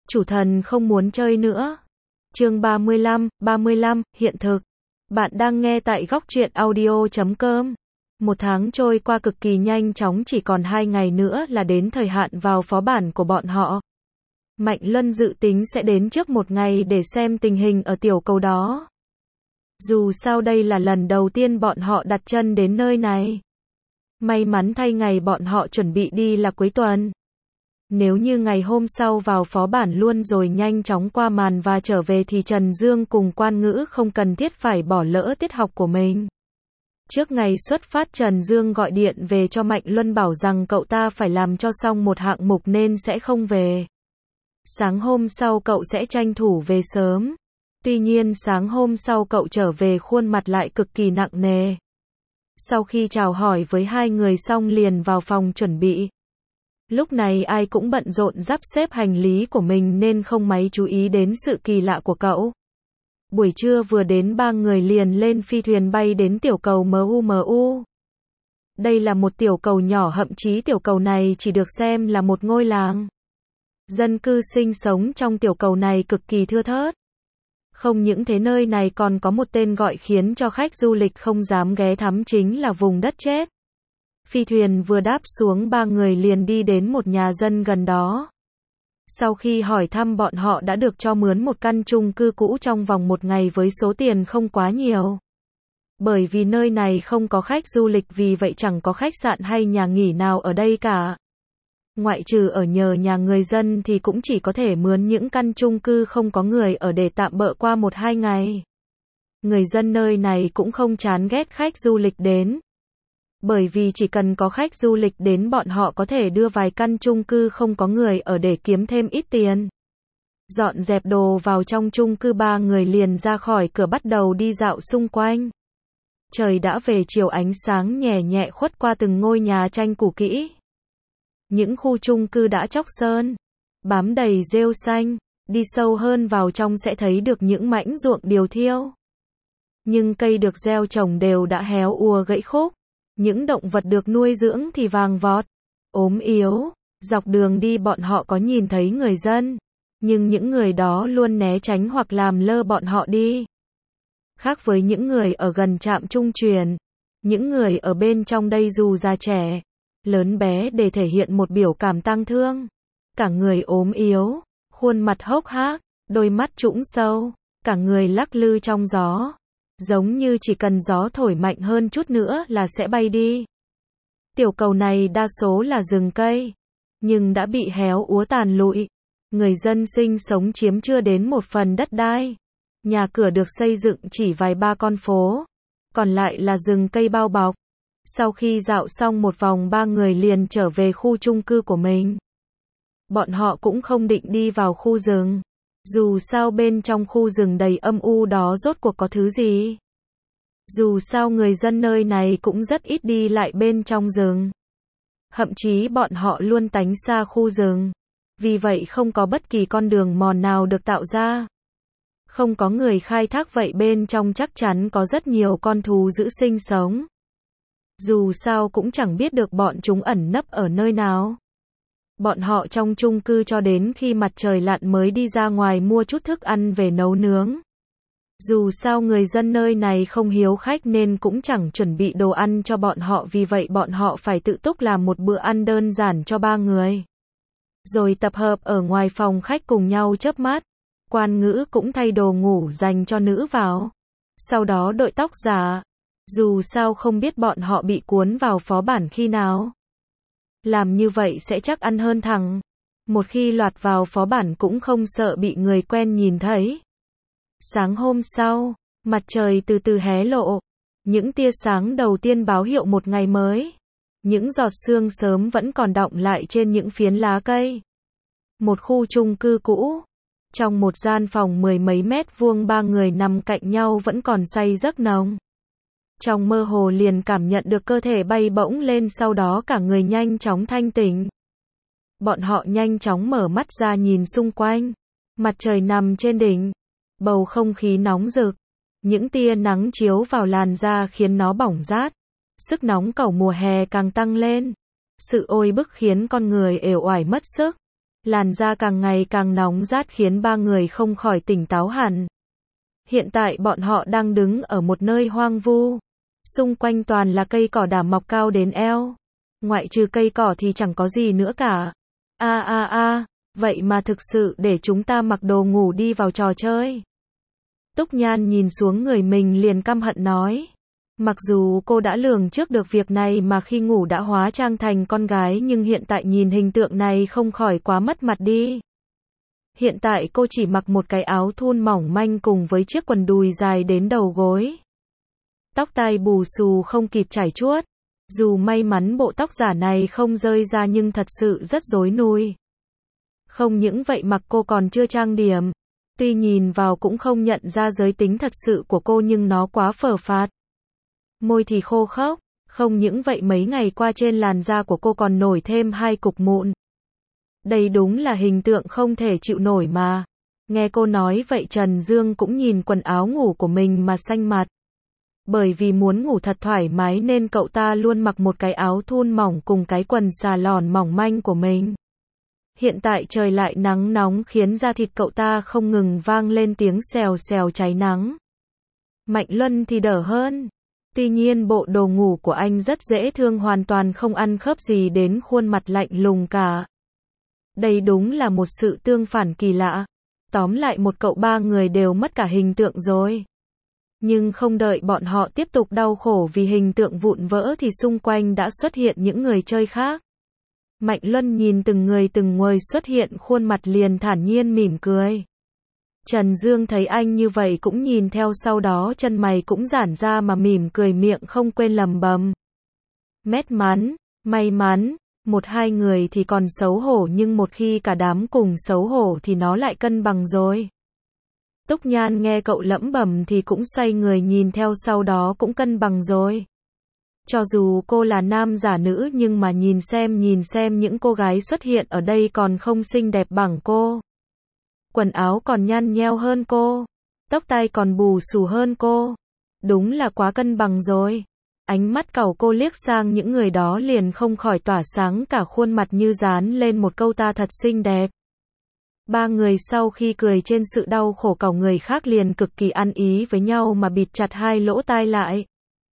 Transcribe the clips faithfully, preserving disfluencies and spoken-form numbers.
Chủ thần không muốn chơi nữa. Chương ba mươi lăm, ba mươi lăm, hiện thực. Bạn đang nghe tại góc truyện audio chấm com. Một tháng trôi qua cực kỳ nhanh chóng, chỉ còn hai ngày nữa là đến thời hạn vào phó bản của bọn họ. Mạnh Luân dự tính sẽ đến trước một ngày để xem tình hình ở tiểu cầu đó. Dù sao đây là lần đầu tiên bọn họ đặt chân đến nơi này. May mắn thay ngày bọn họ chuẩn bị đi là cuối tuần. Nếu như ngày hôm sau vào phó bản luôn rồi nhanh chóng qua màn và trở về thì Trần Dương cùng Quan Ngữ không cần thiết phải bỏ lỡ tiết học của mình. Trước ngày xuất phát Trần Dương gọi điện về cho Mạnh Luân bảo rằng cậu ta phải làm cho xong một hạng mục nên sẽ không về. Sáng hôm sau cậu sẽ tranh thủ về sớm. Tuy nhiên sáng hôm sau cậu trở về khuôn mặt lại cực kỳ nặng nề. Sau khi chào hỏi với hai người xong liền vào phòng chuẩn bị. Lúc này ai cũng bận rộn sắp xếp hành lý của mình nên không mấy chú ý đến sự kỳ lạ của cậu. Buổi trưa vừa đến ba người liền lên phi thuyền bay đến tiểu cầu Mu Mu. Đây là một tiểu cầu nhỏ, thậm chí tiểu cầu này chỉ được xem là một ngôi làng. Dân cư sinh sống trong tiểu cầu này cực kỳ thưa thớt. Không những thế nơi này còn có một tên gọi khiến cho khách du lịch không dám ghé thăm, chính là vùng đất chết. Phi thuyền vừa đáp xuống ba người liền đi đến một nhà dân gần đó. Sau khi hỏi thăm bọn họ đã được cho mướn một căn chung cư cũ trong vòng một ngày với số tiền không quá nhiều. Bởi vì nơi này không có khách du lịch vì vậy chẳng có khách sạn hay nhà nghỉ nào ở đây cả. Ngoại trừ ở nhờ nhà người dân thì cũng chỉ có thể mướn những căn chung cư không có người ở để tạm bợ qua một hai ngày. Người dân nơi này cũng không chán ghét khách du lịch đến. Bởi vì chỉ cần có khách du lịch đến bọn họ có thể đưa vài căn chung cư không có người ở để kiếm thêm ít tiền. Dọn dẹp đồ vào trong chung cư ba người liền ra khỏi cửa bắt đầu đi dạo xung quanh. Trời đã về chiều, ánh sáng nhẹ nhẹ khuất qua từng ngôi nhà tranh cũ kỹ. Những khu chung cư đã chóc sơn, bám đầy rêu xanh, đi sâu hơn vào trong sẽ thấy được những mảnh ruộng điều thiêu. Nhưng cây được gieo trồng đều đã héo úa gãy khúc. Những động vật được nuôi dưỡng thì vàng vọt, ốm yếu. Dọc đường đi bọn họ có nhìn thấy người dân, nhưng những người đó luôn né tránh hoặc làm lơ bọn họ đi. Khác với những người ở gần trạm trung chuyển, những người ở bên trong đây dù già trẻ, lớn bé để thể hiện một biểu cảm tang thương. Cả người ốm yếu, khuôn mặt hốc hác, đôi mắt trũng sâu, cả người lắc lư trong gió. Giống như chỉ cần gió thổi mạnh hơn chút nữa là sẽ bay đi. Tiểu cầu này đa số là rừng cây, nhưng đã bị héo úa tàn lụi. Người dân sinh sống chiếm chưa đến một phần đất đai. Nhà cửa được xây dựng chỉ vài ba con phố, còn lại là rừng cây bao bọc. Sau khi dạo xong một vòng ba người liền trở về khu chung cư của mình. Bọn họ cũng không định đi vào khu rừng. Dù sao bên trong khu rừng đầy âm u đó rốt cuộc có thứ gì. Dù sao người dân nơi này cũng rất ít đi lại bên trong rừng. Thậm chí bọn họ luôn tránh xa khu rừng. Vì vậy không có bất kỳ con đường mòn nào được tạo ra. Không có người khai thác, vậy bên trong chắc chắn có rất nhiều con thú dữ sinh sống. Dù sao cũng chẳng biết được bọn chúng ẩn nấp ở nơi nào. Bọn họ trong chung cư cho đến khi mặt trời lặn mới đi ra ngoài mua chút thức ăn về nấu nướng. Dù sao người dân nơi này không hiếu khách nên cũng chẳng chuẩn bị đồ ăn cho bọn họ, vì vậy bọn họ phải tự túc làm một bữa ăn đơn giản cho ba người. Rồi tập hợp ở ngoài phòng khách cùng nhau chớp mắt. Quan Ngữ cũng thay đồ ngủ dành cho nữ vào. Sau đó đội tóc giả. Dù sao không biết bọn họ bị cuốn vào phó bản khi nào. Làm như vậy sẽ chắc ăn hơn thằng. Một khi lọt vào phó bản cũng không sợ bị người quen nhìn thấy. Sáng hôm sau, mặt trời từ từ hé lộ. Những tia sáng đầu tiên báo hiệu một ngày mới. Những giọt sương sớm vẫn còn đọng lại trên những phiến lá cây. Một khu chung cư cũ. Trong một gian phòng mười mấy mét vuông ba người nằm cạnh nhau vẫn còn say giấc nồng. Trong mơ hồ liền cảm nhận được cơ thể bay bổng lên, sau đó cả người nhanh chóng thanh tỉnh. Bọn họ nhanh chóng mở mắt ra nhìn xung quanh. Mặt trời nằm trên đỉnh. Bầu không khí nóng rực. Những tia nắng chiếu vào làn da khiến nó bỏng rát. Sức nóng cẩu mùa hè càng tăng lên. Sự oi bức khiến con người uể oải mất sức. Làn da càng ngày càng nóng rát khiến ba người không khỏi tỉnh táo hẳn. Hiện tại bọn họ đang đứng ở một nơi hoang vu. Xung quanh toàn là cây cỏ đả mọc cao đến eo. Ngoại trừ cây cỏ thì chẳng có gì nữa cả. A a a, vậy mà thực sự để chúng ta mặc đồ ngủ đi vào trò chơi. Túc Nhan nhìn xuống người mình liền căm hận nói. Mặc dù cô đã lường trước được việc này mà khi ngủ đã hóa trang thành con gái nhưng hiện tại nhìn hình tượng này không khỏi quá mất mặt đi. Hiện tại cô chỉ mặc một cái áo thun mỏng manh cùng với chiếc quần đùi dài đến đầu gối. Tóc tai bù xù không kịp chải chuốt. Dù may mắn bộ tóc giả này không rơi ra nhưng thật sự rất rối nùi. Không những vậy mặc cô còn chưa trang điểm. Tuy nhìn vào cũng không nhận ra giới tính thật sự của cô nhưng nó quá phờ phạt. Môi thì khô khốc, không những vậy mấy ngày qua trên làn da của cô còn nổi thêm hai cục mụn. Đây đúng là hình tượng không thể chịu nổi mà. Nghe cô nói vậy Trần Dương cũng nhìn quần áo ngủ của mình mà xanh mặt. Bởi vì muốn ngủ thật thoải mái nên cậu ta luôn mặc một cái áo thun mỏng cùng cái quần xà lòn mỏng manh của mình. Hiện tại trời lại nắng nóng khiến da thịt cậu ta không ngừng vang lên tiếng xèo xèo cháy nắng. Mạnh Luân thì đỡ hơn. Tuy nhiên bộ đồ ngủ của anh rất dễ thương hoàn toàn không ăn khớp gì đến khuôn mặt lạnh lùng cả. Đây đúng là một sự tương phản kỳ lạ. Tóm lại một cậu ba người đều mất cả hình tượng rồi. Nhưng không đợi bọn họ tiếp tục đau khổ vì hình tượng vụn vỡ thì xung quanh đã xuất hiện những người chơi khác. Mạnh Luân nhìn từng người từng người xuất hiện khuôn mặt liền thản nhiên mỉm cười. Trần Dương thấy anh như vậy cũng nhìn theo sau đó chân mày cũng giãn ra mà mỉm cười miệng không quên lẩm bẩm. Mét mắn, may mắn, một hai người thì còn xấu hổ nhưng một khi cả đám cùng xấu hổ thì nó lại cân bằng rồi. Túc Nhan nghe cậu lẩm bẩm thì cũng xoay người nhìn theo sau đó cũng cân bằng rồi. Cho dù cô là nam giả nữ nhưng mà nhìn xem nhìn xem những cô gái xuất hiện ở đây còn không xinh đẹp bằng cô. Quần áo còn nhăn nheo hơn cô. Tóc tai còn bù xù hơn cô. Đúng là quá cân bằng rồi. Ánh mắt cậu cô liếc sang những người đó liền không khỏi tỏa sáng cả khuôn mặt như dán lên một câu ta thật xinh đẹp. Ba người sau khi cười trên sự đau khổ của người khác liền cực kỳ ăn ý với nhau mà bịt chặt hai lỗ tai lại.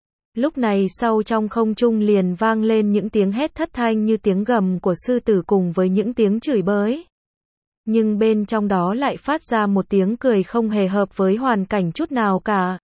Lúc này sau trong không trung liền vang lên những tiếng hét thất thanh như tiếng gầm của sư tử cùng với những tiếng chửi bới. Nhưng bên trong đó lại phát ra một tiếng cười không hề hợp với hoàn cảnh chút nào cả.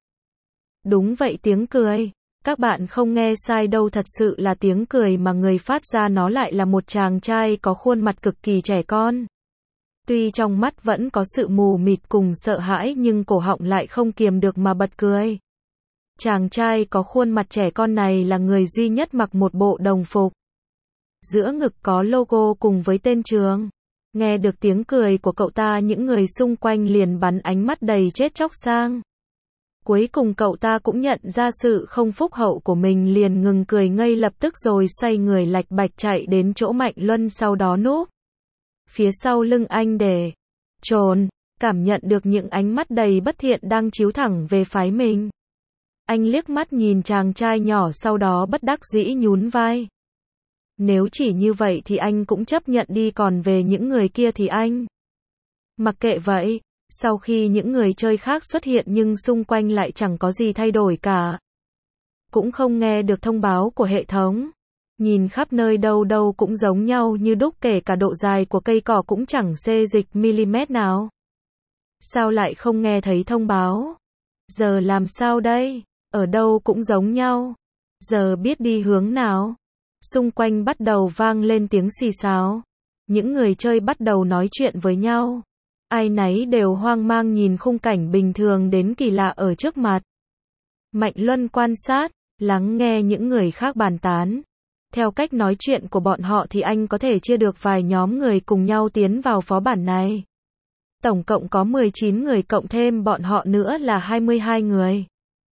Đúng vậy, tiếng cười. Các bạn không nghe sai đâu, thật sự là tiếng cười mà người phát ra nó lại là một chàng trai có khuôn mặt cực kỳ trẻ con. Tuy trong mắt vẫn có sự mù mịt cùng sợ hãi nhưng cổ họng lại không kiềm được mà bật cười. Chàng trai có khuôn mặt trẻ con này là người duy nhất mặc một bộ đồng phục. Giữa ngực có logo cùng với tên trường. Nghe được tiếng cười của cậu ta những người xung quanh liền bắn ánh mắt đầy chết chóc sang. Cuối cùng cậu ta cũng nhận ra sự không phúc hậu của mình liền ngừng cười ngay lập tức rồi xoay người lạch bạch chạy đến chỗ Mạnh Luân sau đó núp phía sau lưng anh để trốn, cảm nhận được những ánh mắt đầy bất thiện đang chiếu thẳng về phái mình. Anh liếc mắt nhìn chàng trai nhỏ sau đó bất đắc dĩ nhún vai. Nếu chỉ như vậy thì anh cũng chấp nhận đi, còn về những người kia thì anh mặc kệ vậy. Sau khi những người chơi khác xuất hiện nhưng xung quanh lại chẳng có gì thay đổi cả. Cũng không nghe được thông báo của hệ thống. Nhìn khắp nơi đâu đâu cũng giống nhau như đúc, kể cả độ dài của cây cỏ cũng chẳng xê dịch mm nào. Sao lại không nghe thấy thông báo? Giờ làm sao đây? Ở đâu cũng giống nhau. Giờ biết đi hướng nào? Xung quanh bắt đầu vang lên tiếng xì xào. Những người chơi bắt đầu nói chuyện với nhau. Ai nấy đều hoang mang nhìn khung cảnh bình thường đến kỳ lạ ở trước mặt. Mạnh Luân quan sát, lắng nghe những người khác bàn tán. Theo cách nói chuyện của bọn họ thì anh có thể chia được vài nhóm người cùng nhau tiến vào phó bản này. Tổng cộng có mười chín người cộng thêm bọn họ nữa là hai mươi hai người.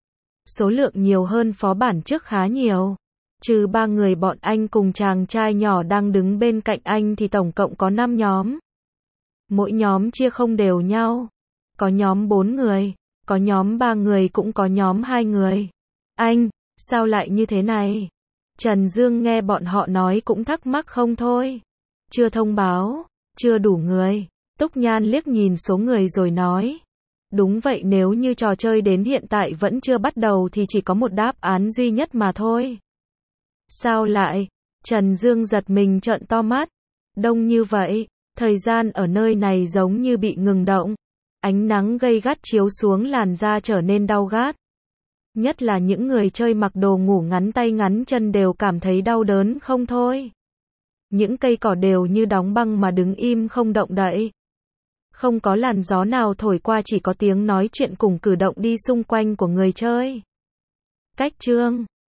Số lượng nhiều hơn phó bản trước khá nhiều. Trừ ba người bọn anh cùng chàng trai nhỏ đang đứng bên cạnh anh thì tổng cộng có năm nhóm. Mỗi nhóm chia không đều nhau. Có nhóm bốn người, có nhóm ba người cũng có nhóm hai người. Anh, sao lại như thế này? Trần Dương nghe bọn họ nói cũng thắc mắc không thôi. Chưa thông báo, chưa đủ người. Túc Nhan liếc nhìn số người rồi nói. Đúng vậy, nếu như trò chơi đến hiện tại vẫn chưa bắt đầu thì chỉ có một đáp án duy nhất mà thôi. Sao lại? Trần Dương giật mình trợn to mắt. Đông như vậy, thời gian ở nơi này giống như bị ngừng động. Ánh nắng gay gắt chiếu xuống làn da trở nên đau gắt. Nhất là những người chơi mặc đồ ngủ ngắn tay ngắn chân đều cảm thấy đau đớn không thôi. Những cây cỏ đều như đóng băng mà đứng im không động đậy. Không có làn gió nào thổi qua, chỉ có tiếng nói chuyện cùng cử động đi xung quanh của người chơi. Cách chương